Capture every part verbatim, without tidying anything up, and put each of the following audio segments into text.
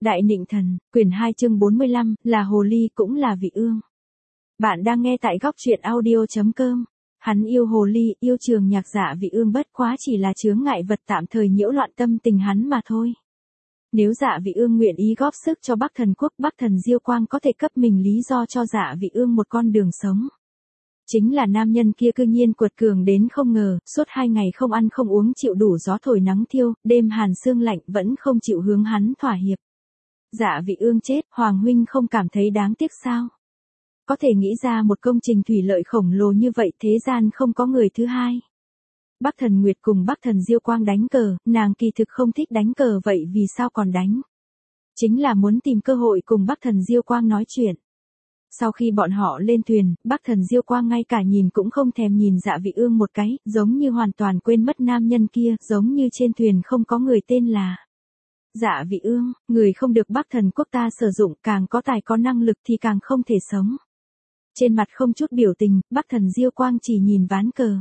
Đại Nịnh Thần, quyển hai chương bốn mươi lăm, là hồ ly cũng là vị ương. Bạn đang nghe tại góc truyện audio.com. Hắn yêu hồ ly, yêu trường nhạc Dạ Vị Ương bất quá chỉ là chướng ngại vật tạm thời nhiễu loạn tâm tình hắn mà thôi. Nếu Dạ Vị Ương nguyện ý góp sức cho Bắc Thần Quốc, Bắc Thần Diêu Quang có thể cấp mình lý do cho Dạ Vị Ương một con đường sống. Chính là nam nhân kia cư nhiên quật cường đến không ngờ, suốt hai ngày không ăn không uống chịu đủ gió thổi nắng thiêu, đêm hàn sương lạnh vẫn không chịu hướng hắn thỏa hiệp. Dạ Vị Ương chết, Hoàng huynh không cảm thấy đáng tiếc sao? Có thể nghĩ ra một công trình thủy lợi khổng lồ như vậy thế gian không có người thứ hai. Bắc Thần Nguyệt cùng Bắc Thần Diêu Quang đánh cờ, nàng kỳ thực không thích đánh cờ vậy vì sao còn đánh? Chính là muốn tìm cơ hội cùng Bắc Thần Diêu Quang nói chuyện. Sau khi bọn họ lên thuyền, Bắc Thần Diêu Quang ngay cả nhìn cũng không thèm nhìn Dạ Vị Ương một cái, giống như hoàn toàn quên mất nam nhân kia, giống như trên thuyền không có người tên là Dạ Vị Ương, người không được Bắc Thần Quốc ta sử dụng, càng có tài có năng lực thì càng không thể sống. Trên mặt không chút biểu tình, Bắc Thần Diêu Quang chỉ nhìn ván cờ.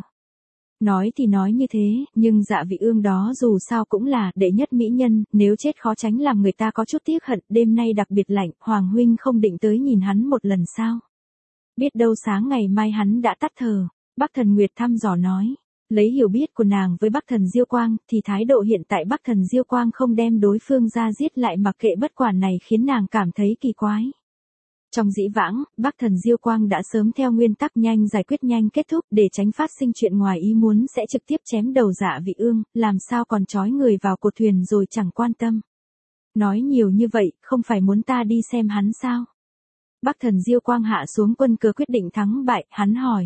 Nói thì nói như thế, nhưng Dạ Vị Ương đó dù sao cũng là đệ nhất mỹ nhân, nếu chết khó tránh làm người ta có chút tiếc hận, đêm nay đặc biệt lạnh, Hoàng huynh không định tới nhìn hắn một lần sao? Biết đâu sáng ngày mai hắn đã tắt thở, Bắc Thần Nguyệt thăm dò nói. Lấy hiểu biết của nàng với Bắc Thần Diêu Quang, thì thái độ hiện tại Bắc Thần Diêu Quang không đem đối phương ra giết lại mặc kệ bất quản này khiến nàng cảm thấy kỳ quái. Trong dĩ vãng, Bắc Thần Diêu Quang đã sớm theo nguyên tắc nhanh giải quyết nhanh kết thúc để tránh phát sinh chuyện ngoài ý muốn sẽ trực tiếp chém đầu Dạ Vị Ương, làm sao còn trói người vào cột thuyền rồi chẳng quan tâm. Nói nhiều như vậy, không phải muốn ta đi xem hắn sao? Bắc Thần Diêu Quang hạ xuống quân cờ quyết định thắng bại, hắn hỏi.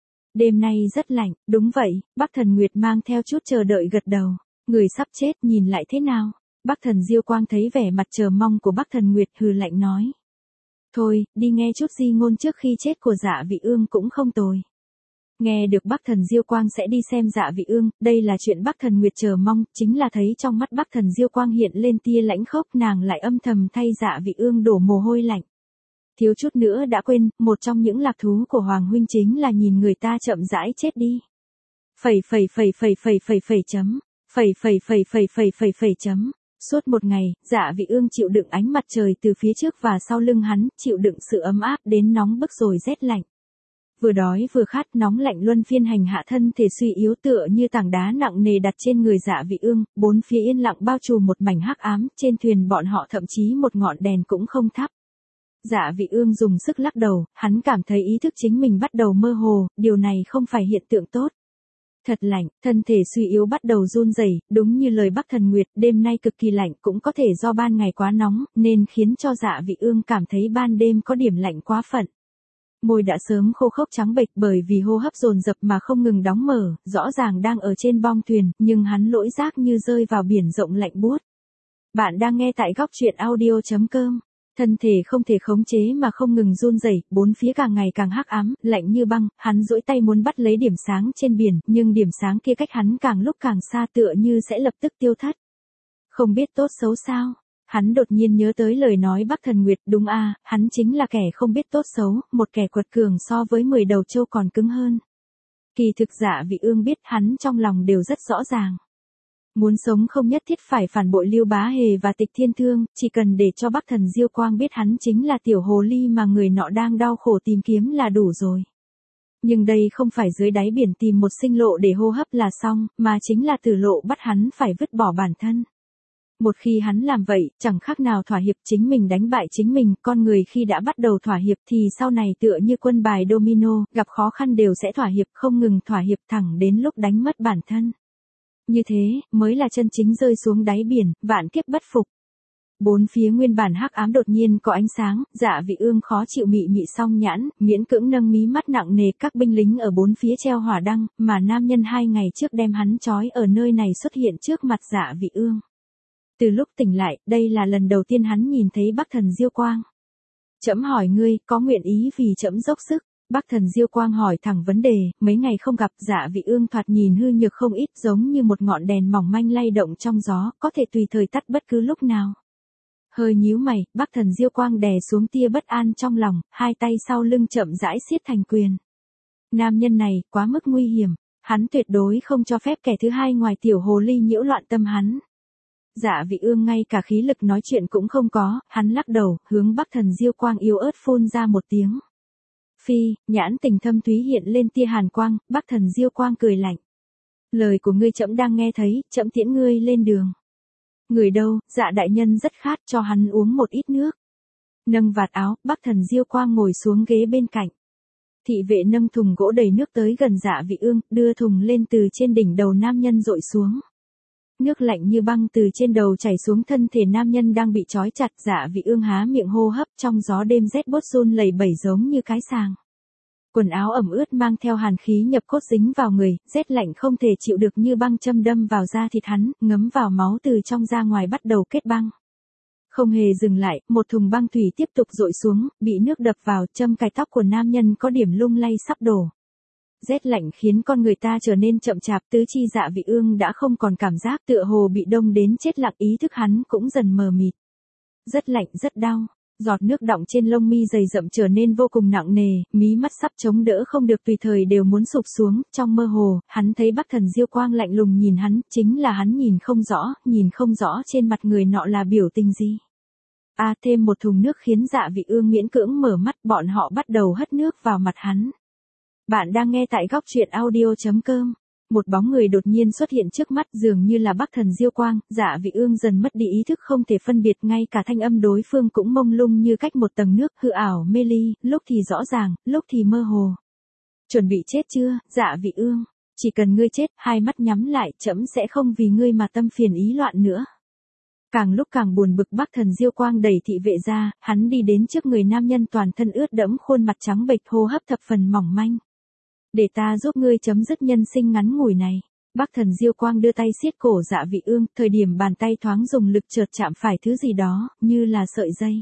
Đêm nay rất lạnh, đúng vậy, Bắc Thần Nguyệt mang theo chút chờ đợi gật đầu. Người sắp chết nhìn lại thế nào? Bắc Thần Diêu Quang thấy vẻ mặt chờ mong của Bắc Thần Nguyệt hừ lạnh nói. Thôi, đi nghe chút di ngôn trước khi chết của Dạ Vị Ương cũng không tồi. Nghe được Bắc Thần Diêu Quang sẽ đi xem Dạ Vị Ương, đây là chuyện Bắc Thần Nguyệt chờ mong, chính là thấy trong mắt Bắc Thần Diêu Quang hiện lên tia lãnh khốc, nàng lại âm thầm thay Dạ Vị Ương đổ mồ hôi lạnh. Thiếu chút nữa đã quên, một trong những lạc thú của Hoàng huynh chính là nhìn người ta chậm rãi chết đi. Phẩy phẩy phẩy phẩy phẩy phẩy phẩy chấm, phẩy phẩy phẩy phẩy phẩy phẩy phẩy chấm. Suốt một ngày, Dạ Vị Ương chịu đựng ánh mặt trời từ phía trước và sau lưng hắn, chịu đựng sự ấm áp đến nóng bức rồi rét lạnh. Vừa đói vừa khát, nóng lạnh luân phiên hành hạ thân thể suy yếu tựa như tảng đá nặng nề đặt trên người Dạ Vị Ương, bốn phía yên lặng bao trùm một mảnh hắc ám, trên thuyền bọn họ thậm chí một ngọn đèn cũng không thắp. Dạ Vị Ương dùng sức lắc đầu, hắn cảm thấy ý thức chính mình bắt đầu mơ hồ, điều này không phải hiện tượng tốt. Thật lạnh, thân thể suy yếu bắt đầu run rẩy, đúng như lời Bắc Thần Nguyệt, đêm nay cực kỳ lạnh cũng có thể do ban ngày quá nóng, nên khiến cho Dạ Vị Ương cảm thấy ban đêm có điểm lạnh quá phận. Môi đã sớm khô khốc trắng bệch bởi vì hô hấp dồn dập mà không ngừng đóng mở, rõ ràng đang ở trên bong thuyền, nhưng hắn lỗi giác như rơi vào biển rộng lạnh buốt. Bạn đang nghe tại góc truyện audio.com. Thân thể không thể khống chế mà không ngừng run rẩy, bốn phía càng ngày càng hắc ám, lạnh như băng, hắn duỗi tay muốn bắt lấy điểm sáng trên biển, nhưng điểm sáng kia cách hắn càng lúc càng xa tựa như sẽ lập tức tiêu thất. Không biết tốt xấu sao? Hắn đột nhiên nhớ tới lời nói Bắc Thần Nguyệt, đúng a, à, hắn chính là kẻ không biết tốt xấu, một kẻ quật cường so với mười đầu trâu còn cứng hơn. Kỳ thực Dạ Vị Ương biết hắn trong lòng đều rất rõ ràng. Muốn sống không nhất thiết phải phản bội Lưu Bá Hề và Tịch Thiên Thương, chỉ cần để cho Bắc Thần Diêu Quang biết hắn chính là tiểu hồ ly mà người nọ đang đau khổ tìm kiếm là đủ rồi. Nhưng đây không phải dưới đáy biển tìm một sinh lộ để hô hấp là xong, mà chính là tử lộ bắt hắn phải vứt bỏ bản thân. Một khi hắn làm vậy, chẳng khác nào thỏa hiệp, chính mình đánh bại chính mình, con người khi đã bắt đầu thỏa hiệp thì sau này tựa như quân bài domino, gặp khó khăn đều sẽ thỏa hiệp, không ngừng thỏa hiệp thẳng đến lúc đánh mất bản thân. Như thế, mới là chân chính rơi xuống đáy biển, vạn kiếp bất phục. Bốn phía nguyên bản hắc ám đột nhiên có ánh sáng, Dạ Vị Ương khó chịu mị mị song nhãn, miễn cưỡng nâng mí mắt nặng nề, các binh lính ở bốn phía treo hỏa đăng, mà nam nhân hai ngày trước đem hắn trói ở nơi này xuất hiện trước mặt Dạ Vị Ương. Từ lúc tỉnh lại, đây là lần đầu tiên hắn nhìn thấy Bắc Thần Diêu Quang. Trẫm hỏi ngươi, có nguyện ý vì trẫm dốc sức? Bắc Thần Diêu Quang hỏi thẳng vấn đề, mấy ngày không gặp Dạ Vị Ương thoạt nhìn hư nhược không ít, giống như một ngọn đèn mỏng manh lay động trong gió, có thể tùy thời tắt bất cứ lúc nào. Hơi nhíu mày, Bắc Thần Diêu Quang đè xuống tia bất an trong lòng, hai tay sau lưng chậm rãi siết thành quyền. Nam nhân này, quá mức nguy hiểm, hắn tuyệt đối không cho phép kẻ thứ hai ngoài tiểu hồ ly nhiễu loạn tâm hắn. Dạ Vị Ương ngay cả khí lực nói chuyện cũng không có, hắn lắc đầu, hướng Bắc Thần Diêu Quang yếu ớt phun ra một tiếng. Phi, nhãn tình thâm thúy hiện lên tia hàn quang, Bắc Thần Diêu Quang cười lạnh. Lời của ngươi trẫm đang nghe thấy, trẫm tiễn ngươi lên đường. Người đâu, Dạ đại nhân rất khát, cho hắn uống một ít nước. Nâng vạt áo, Bắc Thần Diêu Quang ngồi xuống ghế bên cạnh. Thị vệ nâng thùng gỗ đầy nước tới gần Dạ Vị Ương, đưa thùng lên từ trên đỉnh đầu nam nhân dội xuống. Nước lạnh như băng từ trên đầu chảy xuống thân thể nam nhân đang bị trói chặt. Dạ Vị Ương há miệng hô hấp, trong gió đêm rét buốt run lẩy bẩy giống như cái sàng. Quần áo ẩm ướt mang theo hàn khí nhập cốt dính vào người, rét lạnh không thể chịu được như băng châm đâm vào da thịt hắn, ngấm vào máu từ trong ra ngoài bắt đầu kết băng. Không hề dừng lại, một thùng băng thủy tiếp tục dội xuống, bị nước đập vào, châm cài tóc của nam nhân có điểm lung lay sắp đổ. Rét lạnh khiến con người ta trở nên chậm chạp, tứ chi Dạ Vị Ương đã không còn cảm giác, tựa hồ bị đông đến chết lặng, ý thức hắn cũng dần mờ mịt. Rất lạnh rất đau, giọt nước đọng trên lông mi dày rậm trở nên vô cùng nặng nề, mí mắt sắp chống đỡ không được tùy thời đều muốn sụp xuống, trong mơ hồ, hắn thấy Bắc Thần Diêu Quang lạnh lùng nhìn hắn, chính là hắn nhìn không rõ, nhìn không rõ trên mặt người nọ là biểu tình gì. A à, thêm một thùng nước khiến Dạ Vị Ương miễn cưỡng mở mắt, bọn họ bắt đầu hất nước vào mặt hắn. Bạn đang nghe tại góc truyện audio chấm com. Một bóng người đột nhiên xuất hiện trước mắt, dường như là Bắc Thần Diêu Quang. Dạ Vị Ương dần mất đi ý thức, không thể phân biệt, ngay cả thanh âm đối phương cũng mông lung như cách một tầng nước, hư ảo mê ly, lúc thì rõ ràng, lúc thì mơ hồ. Chuẩn bị chết chưa, Dạ Vị Ương? Chỉ cần ngươi chết, hai mắt nhắm lại, trẫm sẽ không vì ngươi mà tâm phiền ý loạn nữa. Càng lúc càng buồn bực, Bắc Thần Diêu Quang đẩy thị vệ ra, hắn đi đến trước người nam nhân toàn thân ướt đẫm, khuôn mặt trắng bệch, hô hấp thập phần mỏng manh. Để ta giúp ngươi chấm dứt nhân sinh ngắn ngủi này. Bắc Thần Diêu Quang đưa tay siết cổ Dạ Vị Ương, thời điểm bàn tay thoáng dùng lực chợt chạm phải thứ gì đó, như là sợi dây.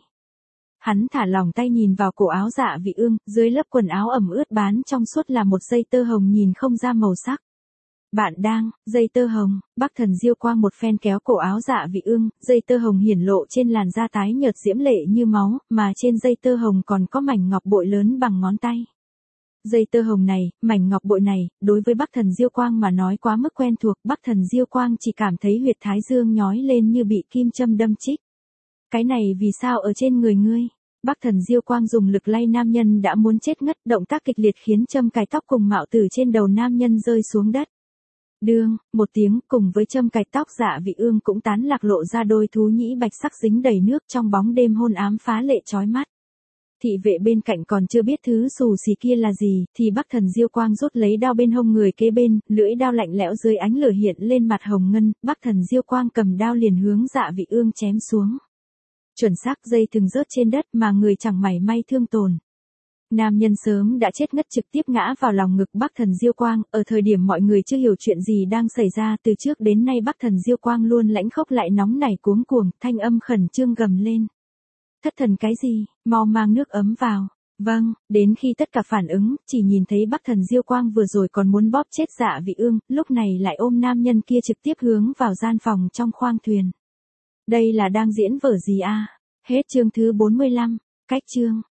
Hắn thả lỏng tay nhìn vào cổ áo Dạ Vị Ương, dưới lớp quần áo ẩm ướt bán trong suốt là một dây tơ hồng nhìn không ra màu sắc. Bạn đang, dây tơ hồng, Bắc Thần Diêu Quang một phen kéo cổ áo Dạ Vị Ương, dây tơ hồng hiển lộ trên làn da tái nhợt diễm lệ như máu, mà trên dây tơ hồng còn có mảnh ngọc bội lớn bằng ngón tay. Dây tơ hồng này, mảnh ngọc bội này, đối với Bắc Thần Diêu Quang mà nói quá mức quen thuộc, Bắc Thần Diêu Quang chỉ cảm thấy huyệt thái dương nhói lên như bị kim châm đâm chích. Cái này vì sao ở trên người ngươi? Bắc Thần Diêu Quang dùng lực lay nam nhân đã muốn chết ngất, động tác kịch liệt khiến châm cài tóc cùng mạo tử trên đầu nam nhân rơi xuống đất. Đương, một tiếng, cùng với châm cài tóc Dạ Vị Ương cũng tán lạc, lộ ra đôi thú nhĩ bạch sắc dính đầy nước trong bóng đêm hôn ám phá lệ chói mắt. Thị vệ bên cạnh còn chưa biết thứ xù xì kia là gì, thì Bắc Thần Diêu Quang rút lấy đao bên hông người kế bên, lưỡi đao lạnh lẽo dưới ánh lửa hiện lên mặt hồng ngân, Bắc Thần Diêu Quang cầm đao liền hướng Dạ Vị Ương chém xuống. Chuẩn xác, dây thừng rớt trên đất mà người chẳng mảy may thương tổn. Nam nhân sớm đã chết ngất, trực tiếp ngã vào lòng ngực Bắc Thần Diêu Quang, ở thời điểm mọi người chưa hiểu chuyện gì đang xảy ra, từ trước đến nay Bắc Thần Diêu Quang luôn lãnh khốc lại nóng nảy cuống cuồng, thanh âm khẩn trương gầm lên. Thất thần cái gì, mau mang nước ấm vào. Vâng, đến khi tất cả phản ứng, chỉ nhìn thấy Bắc Thần Diêu Quang vừa rồi còn muốn bóp chết Dạ Vị Ương, lúc này lại ôm nam nhân kia trực tiếp hướng vào gian phòng trong khoang thuyền. Đây là đang diễn vở gì a? À? Hết chương thứ bốn mươi lăm, cách chương.